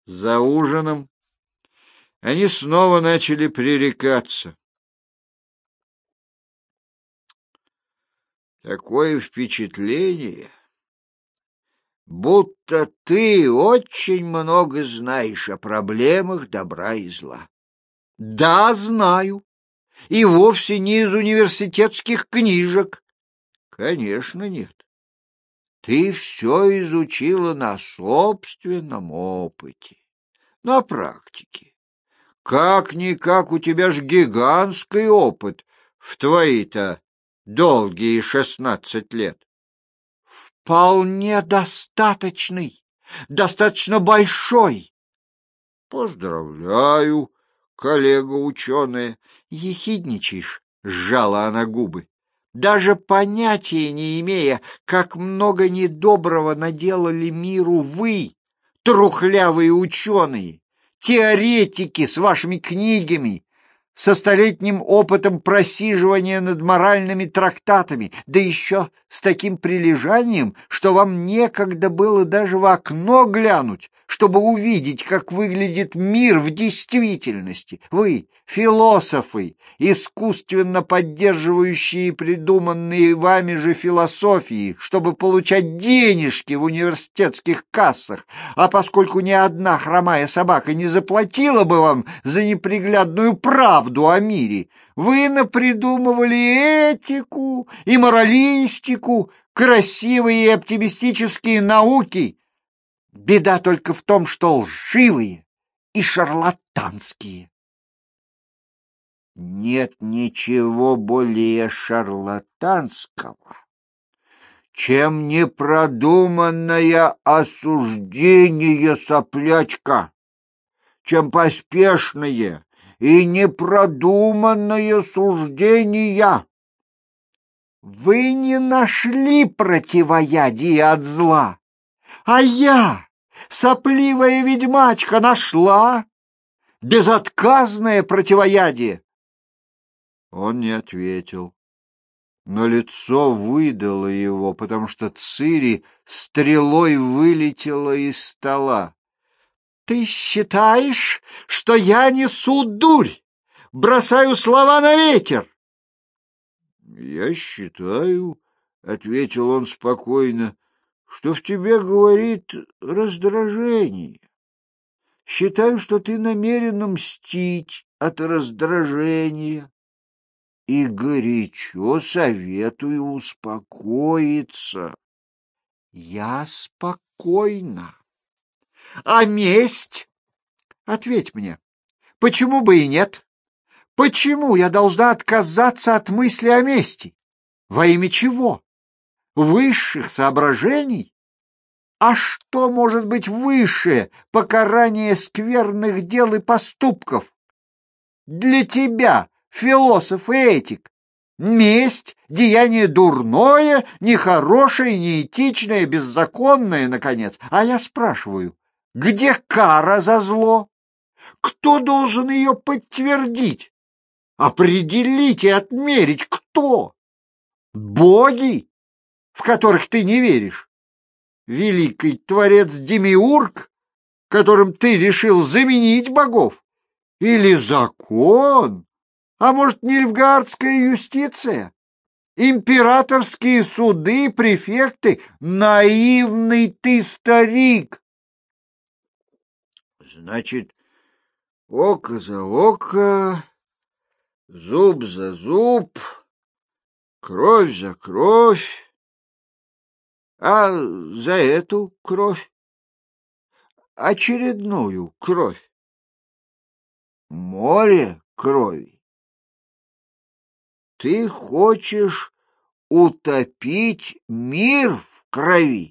За ужином они снова начали пререкаться. Такое впечатление, будто ты очень много знаешь о проблемах добра и зла. Да, знаю. И вовсе не из университетских книжек. Конечно, нет. Ты все изучила на собственном опыте, на практике. Как-никак у тебя ж гигантский опыт в твои-то долгие 16 лет. Вполне достаточный, достаточно большой. Поздравляю, коллега-ученая. Ехидничаешь, сжала она губы. Даже понятия не имея, как много недоброго наделали миру вы, трухлявые ученые, теоретики с вашими книгами, со столетним опытом просиживания над моральными трактатами, да еще с таким прилежанием, что вам некогда было даже в окно глянуть, чтобы увидеть, как выглядит мир в действительности. Вы, философы, искусственно поддерживающие придуманные вами же философии, чтобы получать денежки в университетских кассах, а поскольку ни одна хромая собака не заплатила бы вам за неприглядную правду о мире, вы напридумывали этику и моралистику, красивые и оптимистические науки. Беда только в том, что лживые и шарлатанские. Нет ничего более шарлатанского, чем непродуманное осуждение, соплячка, чем поспешное и непродуманное суждение. Вы не нашли противоядия от зла, а я, сопливая ведьмачка, нашла безотказное противоядие. Он не ответил, но лицо выдало его, потому что Цири стрелой вылетела из стола. Ты считаешь, что я несу дурь, бросаю слова на ветер? Я считаю, — ответил он спокойно, — что в тебе говорит раздражение. Считаю, что ты намерена мстить от раздражения. И горячо советую успокоиться. Я спокойна. А месть? Ответь мне, почему бы и нет? Почему я должна отказаться от мысли о мести? Во имя чего? Высших соображений? А что может быть выше покарания скверных дел и поступков? Для тебя, философ и этик, месть — деяние дурное, нехорошее, неэтичное, беззаконное, наконец. А я спрашиваю, где кара за зло? Кто должен ее подтвердить? Определить и отмерить кто? Боги, в которых ты не веришь? Великий творец Демиург, которым ты решил заменить богов? Или закон? А может, нильфгаардская юстиция? Императорские суды, префекты? Наивный ты старик! Значит, око за око, зуб за зуб, кровь за кровь. А за эту кровь? Очередную кровь. Море крови. Ты хочешь утопить мир в крови?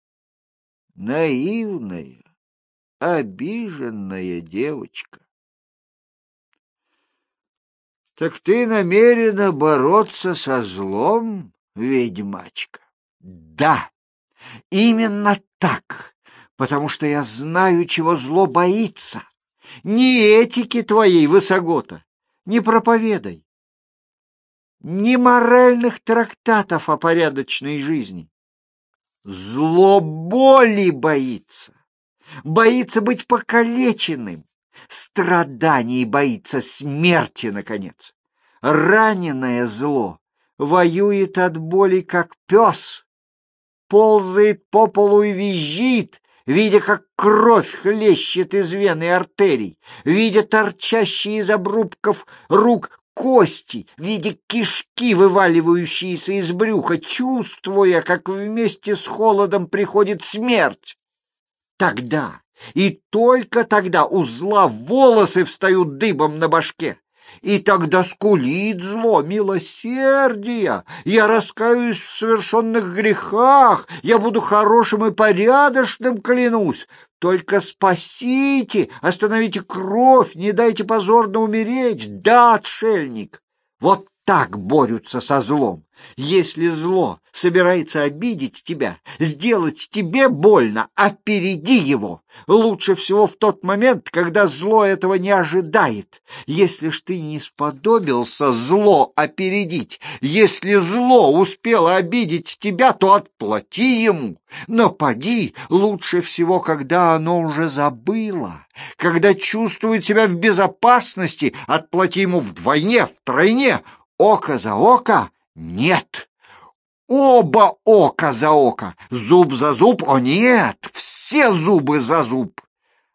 Наивная, обиженная девочка. Так ты намерена бороться со злом, ведьмачка? Да, именно так, потому что я знаю, чего зло боится. Ни этики твоей, высогота, не проповедай, ни моральных трактатов о порядочной жизни. Зло боли боится, боится быть покалеченным, страданий боится, смерти, наконец. Раненое зло воюет от боли, как пес, ползает по полу и визжит, видя, как кровь хлещет из вен и артерий, видя торчащие из обрубков рук кости, видя кишки, вываливающиеся из брюха, чувствуя, как вместе с холодом приходит смерть. Тогда и только тогда у зла волосы встают дыбом на башке. И тогда скулит зло: милосердия, я раскаюсь в совершенных грехах, я буду хорошим и порядочным, клянусь. Только спасите, остановите кровь, не дайте позорно умереть. Да, отшельник, вот так борются со злом. Если зло собирается обидеть тебя, сделать тебе больно, опереди его. Лучше всего в тот момент, когда зло этого не ожидает. Если ж ты не сподобился зло опередить, если зло успело обидеть тебя, то отплати ему. Напади лучше всего, когда оно уже забыло, когда чувствует себя в безопасности, отплати ему вдвойне, втройне. Око за око? Нет. Оба око за око, зуб за зуб? О нет, все зубы за зуб.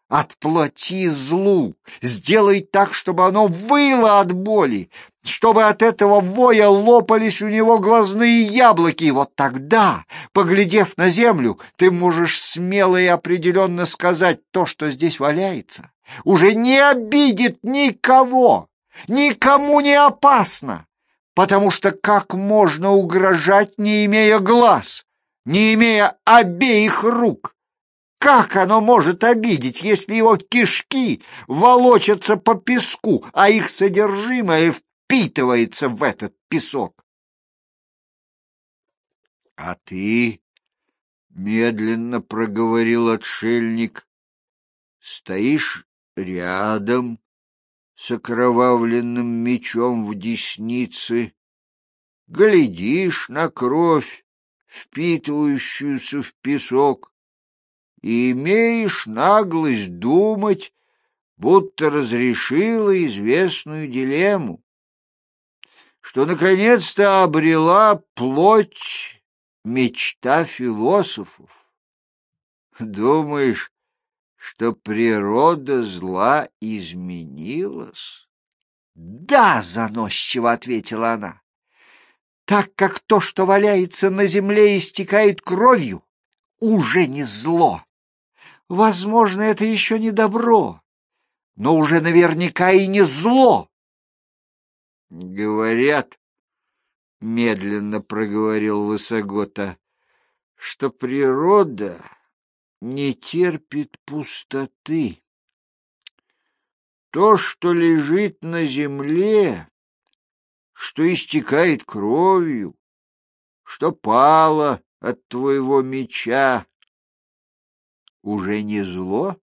Отплати злу, сделай так, чтобы оно выло от боли, чтобы от этого воя лопались у него глазные яблоки. И вот тогда, поглядев на землю, ты можешь смело и определенно сказать: то, что здесь валяется, уже не обидит никого, никому не опасно. Потому что как можно угрожать, не имея глаз, не имея обеих рук? Как оно может обидеть, если его кишки волочатся по песку, а их содержимое впитывается в этот песок? — А ты, — медленно проговорил отшельник, — стоишь рядом с окровавленным мечом в деснице, глядишь на кровь, впитывающуюся в песок, и имеешь наглость думать, будто разрешила известную дилемму, что наконец-то обрела плоть мечта философов. Думаешь, что природа зла изменилась? — Да, — заносчиво ответила она, — так как то, что валяется на земле, истекает кровью, уже не зло. Возможно, это еще не добро, но уже наверняка и не зло. — Говорят, — медленно проговорил Высогота, — что природа не терпит пустоты. То, что лежит на земле, что истекает кровью, что пало от твоего меча, уже не зло?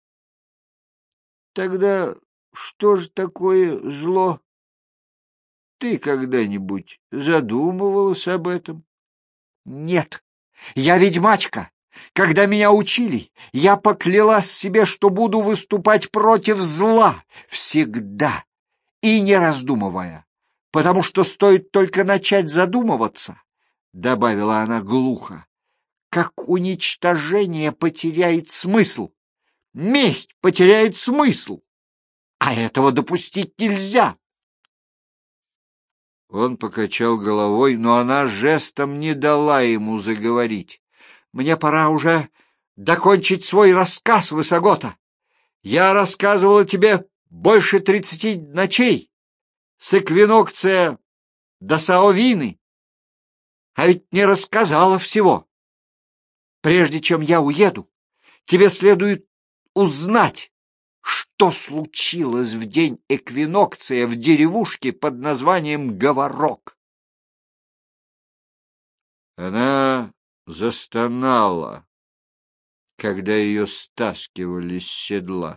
Тогда что же такое зло? Ты когда-нибудь задумывалась об этом? Нет, я ведьмачка. Когда меня учили, я поклялась себе, что буду выступать против зла всегда и не раздумывая, потому что стоит только начать задумываться, — добавила она глухо, — как уничтожение потеряет смысл, месть потеряет смысл, а этого допустить нельзя. Он покачал головой, но она жестом не дала ему заговорить. Мне пора уже докончить свой рассказ, Высогота. Я рассказывала тебе больше 30 ночей, с эквинокция до Саовины, а ведь не рассказала всего. Прежде чем я уеду, тебе следует узнать, что случилось в день эквинокция в деревушке под названием Говорок. Она застонала, когда ее стаскивали с седла.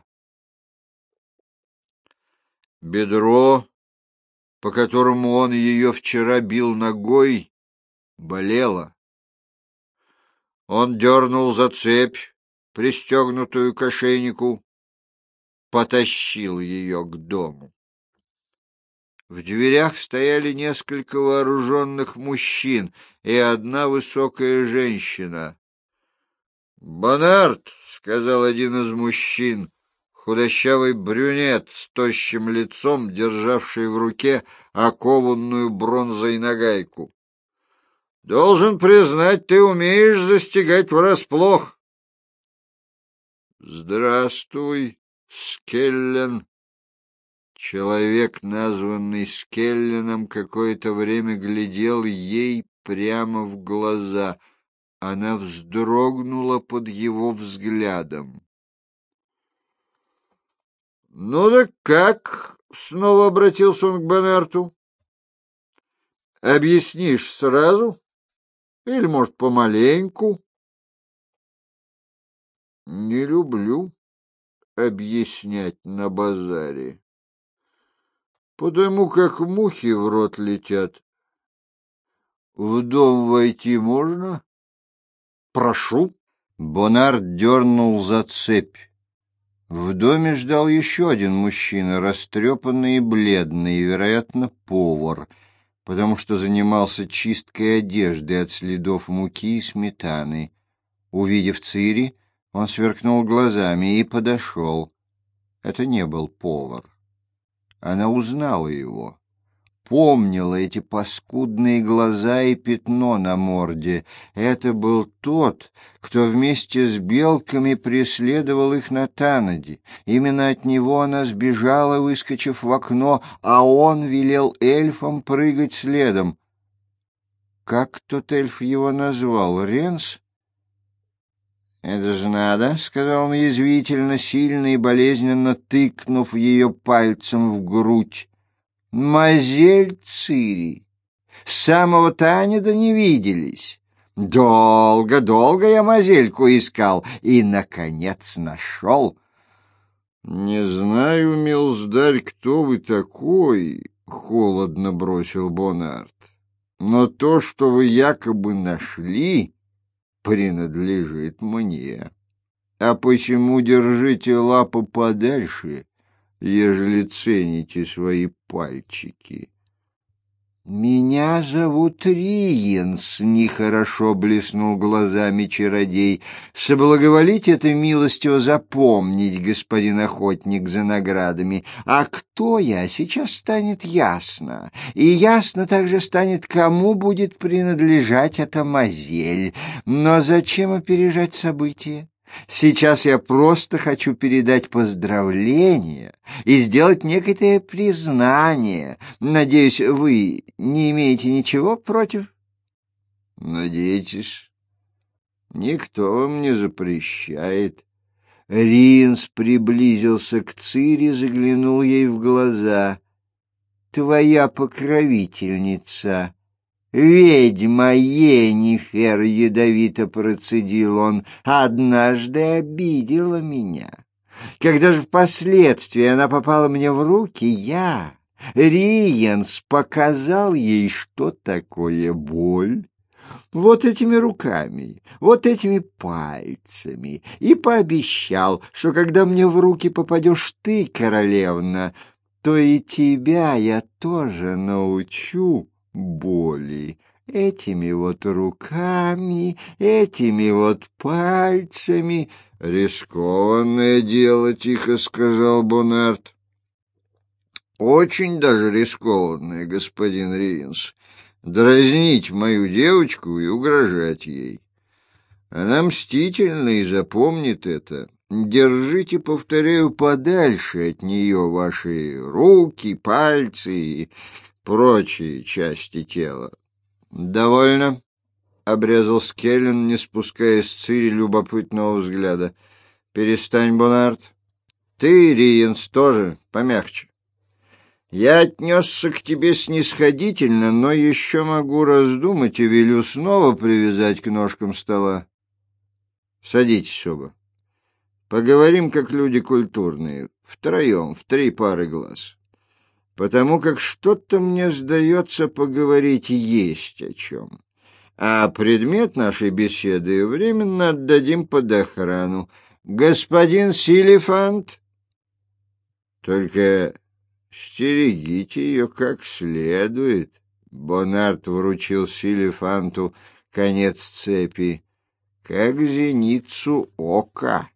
Бедро, по которому он ее вчера бил ногой, болело. Он дернул за цепь, пристегнутую к ошейнику, потащил ее к дому. В дверях стояли несколько вооруженных мужчин и одна высокая женщина. «Бонард», — сказал один из мужчин, худощавый брюнет с тощим лицом, державший в руке окованную бронзой нагайку. «Должен признать, ты умеешь застигать врасплох». «Здравствуй, Скеллен». Человек, названный Скелленом, какое-то время глядел ей прямо в глаза. Она вздрогнула под его взглядом. — Ну так как? — снова обратился он к Бонарту. — Объяснишь сразу? Или, может, помаленьку? — Не люблю объяснять на базаре, потому как мухи в рот летят. В дом войти можно? Прошу. Бонард дернул за цепь. В доме ждал еще один мужчина, растрепанный и бледный, вероятно, повар, потому что занимался чисткой одежды от следов муки и сметаны. Увидев Цири, он сверкнул глазами и подошел. Это не был повар. Она узнала его, помнила эти паскудные глаза и пятно на морде. Это был тот, кто вместе с белками преследовал их на Танаде. Именно от него она сбежала, выскочив в окно, а он велел эльфам прыгать следом. Как тот эльф его назвал? Ренс? «Это же надо», — сказал он язвительно, сильно и болезненно тыкнув ее пальцем в грудь. «Мазель Цири, с самого Танеда не виделись. Долго я мазельку искал и, наконец, нашел». «Не знаю, милздарь, кто вы такой», — холодно бросил Бонард. «Но то, что вы якобы нашли, принадлежит мне. А почему держите лапу подальше, ежели цените свои пальчики?» «Меня зовут Риенс», — нехорошо блеснул глазами чародей. «Соблаговолите это милостиво запомнить, господин охотник за наградами. А кто я, сейчас станет ясно. И ясно также станет, кому будет принадлежать эта мазель. Но зачем опережать события? Сейчас я просто хочу передать поздравления и сделать некое признание. Надеюсь, вы не имеете ничего против? Надеетесь? Никто вам не запрещает. Ринс приблизился к Цири, заглянул ей в глаза. Твоя покровительница, ведьма Йеннифер, ядовито процедил он, однажды обидела меня. Когда же впоследствии она попала мне в руки, я, Риенс, показал ей, что такое боль. Вот этими руками, вот этими пальцами, и пообещал, что когда мне в руки попадешь ты, королевна, то и тебя я тоже научу боли. Этими вот руками, этими вот пальцами. — Рискованное дело, — тихо сказал Бонард. — Очень даже рискованное, господин Риенс. Дразнить мою девочку и угрожать ей. Она мстительна и запомнит это. Держите, повторяю, подальше от нее ваши руки, пальцы и прочие части тела. — Довольно, — обрезал Скеллен, не спуская с Цири любопытного взгляда. — Перестань, Бонард. Ты, Риенс, тоже помягче. Я отнесся к тебе снисходительно, но еще могу раздумать и велю снова привязать к ножкам стола. Садитесь оба. Поговорим, как люди культурные, втроем, в 3 пары глаз. Потому как что-то, мне сдается, поговорить есть о чем. А предмет нашей беседы временно отдадим под охрану. господин Силифант? Только стерегите ее как следует. Бонарт вручил Силифанту конец цепи, как зеницу ока.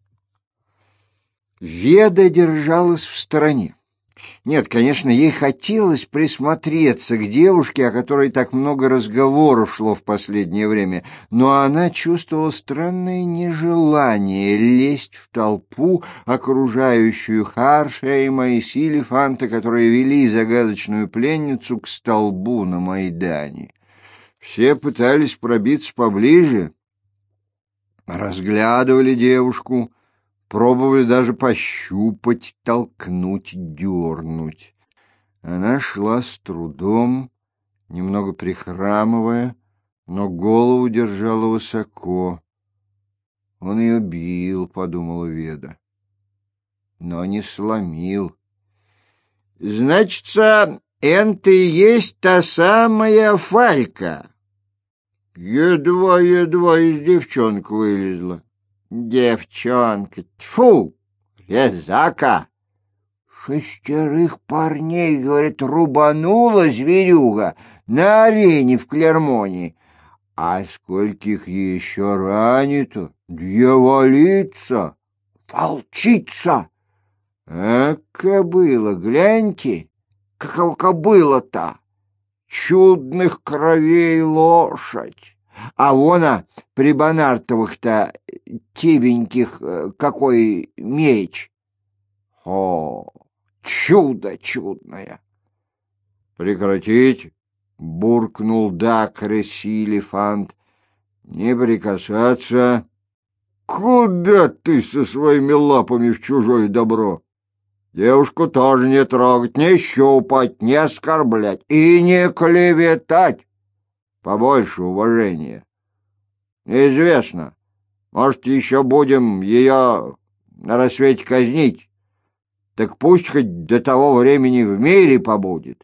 Веда держалась в стороне. Нет, конечно, ей хотелось присмотреться к девушке, о которой так много разговоров шло в последнее время, но она чувствовала странное нежелание лезть в толпу, окружающую Харшейма и Силифанта, которые вели загадочную пленницу к столбу на Майдане. Все пытались пробиться поближе, разглядывали девушку, пробовали даже пощупать, толкнуть, дернуть. Она шла с трудом, немного прихрамывая, но голову держала высоко. Он ее бил, подумала Веда, но не сломил. Значится, это и есть та самая Фалька. Едва из девчонок вылезла. Девчонка, тьфу, резака. 6 парней, говорит, рубанула зверюга на арене в Клермоне. А скольких еще ранито? Дьяволица, волчица. А кобыла, гляньте, какова кобыла-то, чудных кровей лошадь. А вон при Бонартовых-то тебеньких какой меч. О, чудо чудное! Прекратить, буркнул Дакре Силифант. Не прикасаться. Куда ты со своими лапами в чужое добро? Девушку тоже не трогать, не щупать, не оскорблять и не клеветать. Побольше уважения. Неизвестно, может, еще будем ее на рассвете казнить. Так пусть хоть до того времени в мире побудет.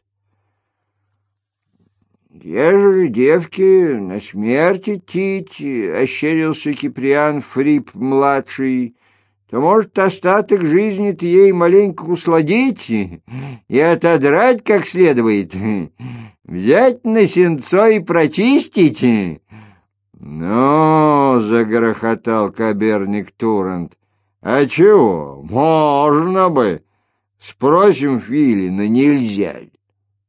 Ежели девки на смерть идти, ощерился Киприан Фрип-младший, то, может, остаток жизни-то ей маленько усладить и отодрать как следует, взять на сенцо и прочистить. «Ну, — загрохотал Каберник Турант, — а чего, можно бы. Спросим Филина, нельзя ли?»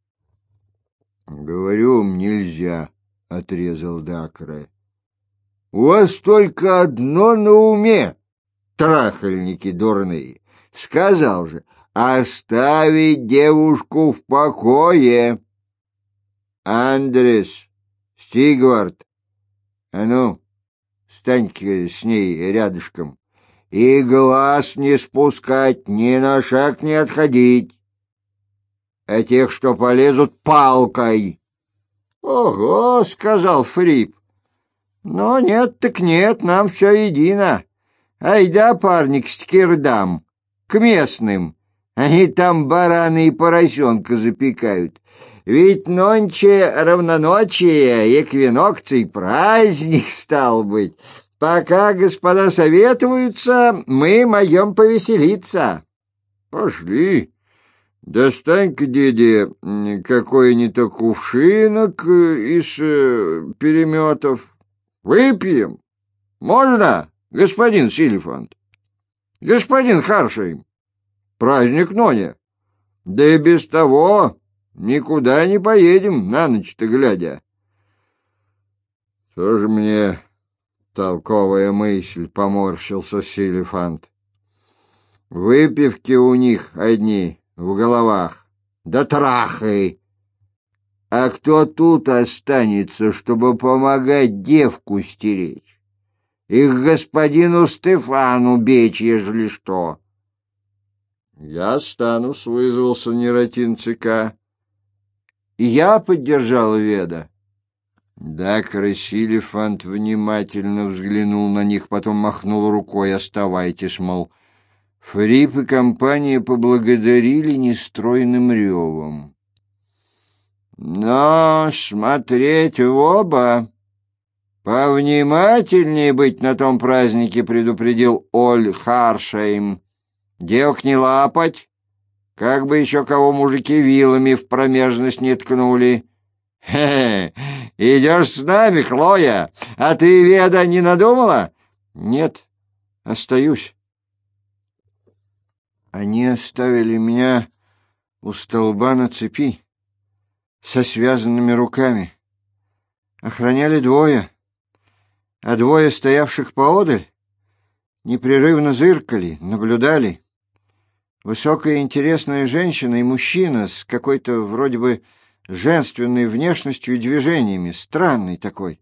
«Говорю, нельзя», — отрезал Дакре. «У вас только одно на уме, трахальники дурные. Сказал же, оставить девушку в покое. Андрес, Стигвард, а ну, стань-ка с ней рядышком, и глаз не спускать, ни на шаг не отходить. А тех, что полезут, палкой. — Ого, — сказал Фрип. — но нет так нет, нам все едино. Айда, парни, к скирдам, к местным. Они там бараны и поросенка запекают. Ведь нонче равноночие, эквинокций, праздник стал быть. Пока господа советуются, мы моем повеселиться. Пошли. Достань-ка, деде, какой-нибудь кувшинок из переметов. Выпьем. Можно, господин Силифант? Господин Харшейм, праздник Ноня. Да и без того никуда не поедем на ночь-то глядя. Тоже мне толковая мысль, — поморщился Силифант. Выпивки у них одни в головах, да трахай. А кто тут останется, чтобы помогать девку стеречь? Их господину Стефану бечь, ежели что. Я останусь, — вызвался Нератин ЦК. И я поддержал Веда. Дакре Силифант внимательно взглянул на них, потом махнул рукой: оставайтесь, мол. Фрип и компания поблагодарили нестройным ревом. Но смотреть в оба «Повнимательнее быть на том празднике», — предупредил Оль Харшейм. «Девок не лапать, как бы еще кого мужики вилами в промежность не ткнули». «Хе-хе, идешь с нами, Хлоя? А ты, Веда, не надумала?» «Нет, остаюсь». Они оставили меня у столба на цепи со связанными руками. Охраняли двое, а двое, стоявших поодаль, непрерывно зыркали, наблюдали. Высокая интересная женщина и мужчина с какой-то вроде бы женственной внешностью и движениями, странный такой.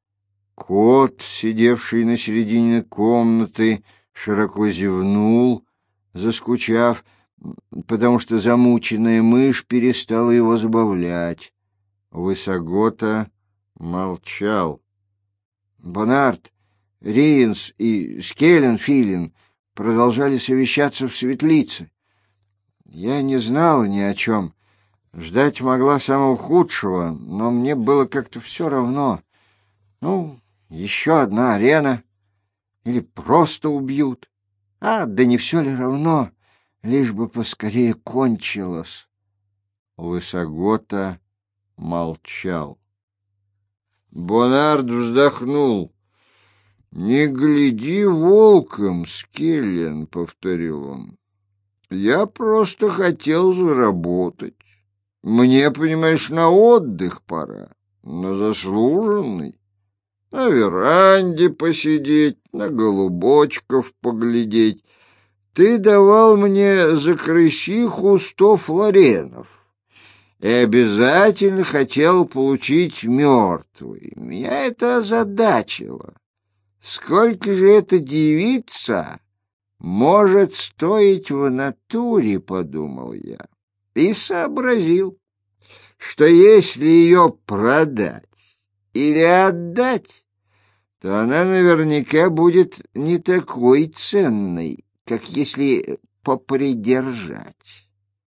Кот, сидевший на середине комнаты, широко зевнул, заскучав, потому что замученная мышь перестала его забавлять. Высогота молчал. Бонард, Риенс и Скелленфилин продолжали совещаться в светлице. Я не знала ни о чем. Ждать могла самого худшего, но мне было как-то все равно. Ну, еще одна арена. Или просто убьют. Да не все ли равно, лишь бы поскорее кончилось. Высогота молчал. Бонард вздохнул. «Не гляди волком, Скеллен», — повторил он. «Я просто хотел заработать. Мне, понимаешь, на отдых пора, на заслуженный. На веранде посидеть, на голубочков поглядеть. Ты давал мне за крысиху 100 флоренов и обязательно хотел получить мертвый. Меня это озадачило. Сколько же эта девица может стоить в натуре, подумал я, и сообразил, что если ее продать или отдать, то она наверняка будет не такой ценной, как если попридержать.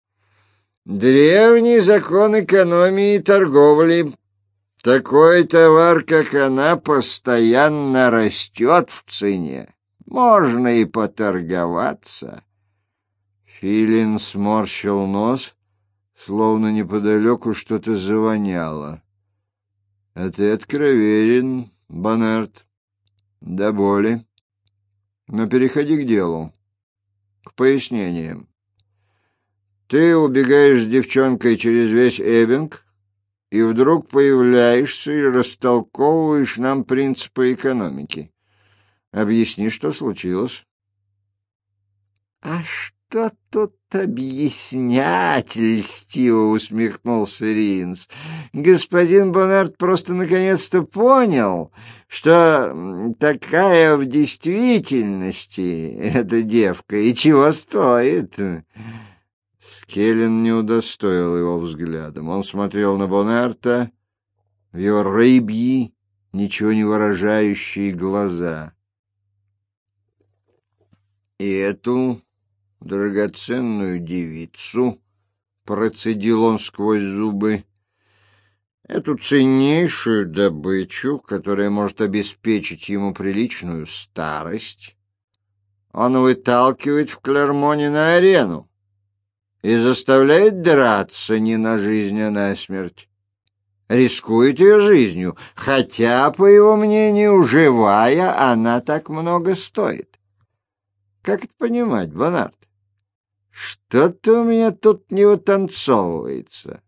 Древний закон экономии и торговли. Такой товар, как она, постоянно растет в цене. Можно и поторговаться. Филин сморщил нос, словно неподалеку что-то завоняло. — А ты откровенен, Бонард, до боли. Но переходи к делу, к пояснениям. Ты убегаешь с девчонкой через весь Эббинг и вдруг появляешься и растолковываешь нам принципы экономики. Объясни, что случилось. — А что тут объяснять? — льстиво усмехнулся Ринс. Господин Бонард просто наконец-то понял, что такая в действительности эта девка и чего стоит. Скеллен не удостоил его взглядом. Он смотрел на Бонарта в его рыбьи, ничего не выражающие глаза. И эту драгоценную девицу, процедил он сквозь зубы, эту ценнейшую добычу, которая может обеспечить ему приличную старость, он выталкивает в Клермоне на арену и заставляет драться не на жизнь, а на смерть. Рискует ее жизнью, хотя, по его мнению, живая она так много стоит. Как это понимать, Бонард? Что-то у меня тут не вытанцовывается.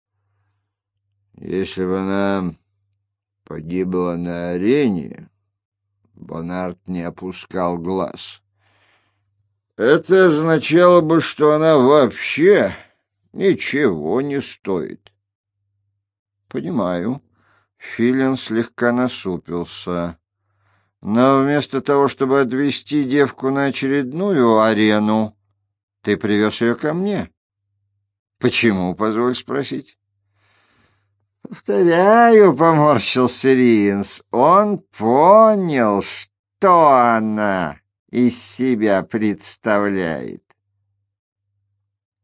Если бы она погибла на арене, Бонард не опускал глаз. Это означало бы, что она вообще ничего не стоит. Понимаю. Филин слегка насупился. Но вместо того, чтобы отвезти девку на очередную арену, ты привез ее ко мне. Почему, позволь спросить? Повторяю, поморщился Ринс. Он понял, что она из себя представляет.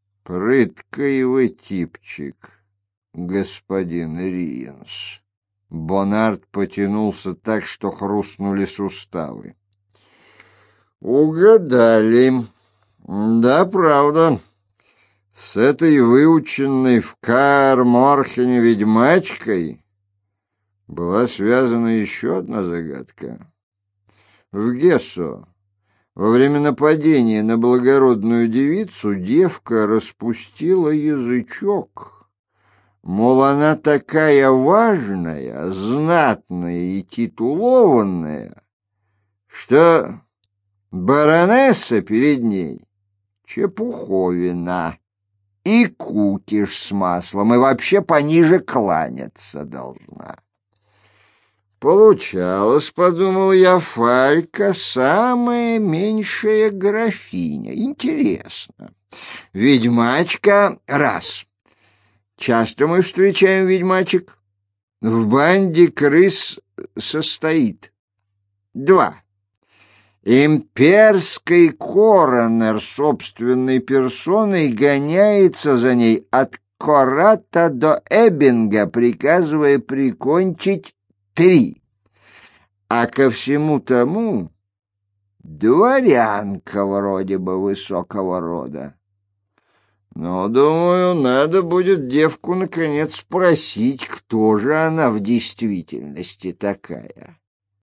Прыткий вы типчик, господин Риенс, Бонард потянулся так, что хрустнули суставы. Угадали. Да, правда. С этой выученной в Каэр-Морхене ведьмачкой была связана еще одна загадка. В Гессо во время нападения на благородную девицу девка распустила язычок. Мол, она такая важная, знатная и титулованная, что баронесса перед ней чепуховина. И кукиш с маслом, и вообще пониже кланяться должна. Получалось, подумал я, Фалька самая меньшая графиня. Интересно. Ведьмачка — раз. Часто мы встречаем ведьмачек. В банде крыс состоит. Два. Имперский коронер собственной персоной гоняется за ней от Кората до Эббинга, приказывая прикончить. 3. А ко всему тому дворянка вроде бы высокого рода. Но, думаю, надо будет девку наконец спросить, кто же она в действительности такая.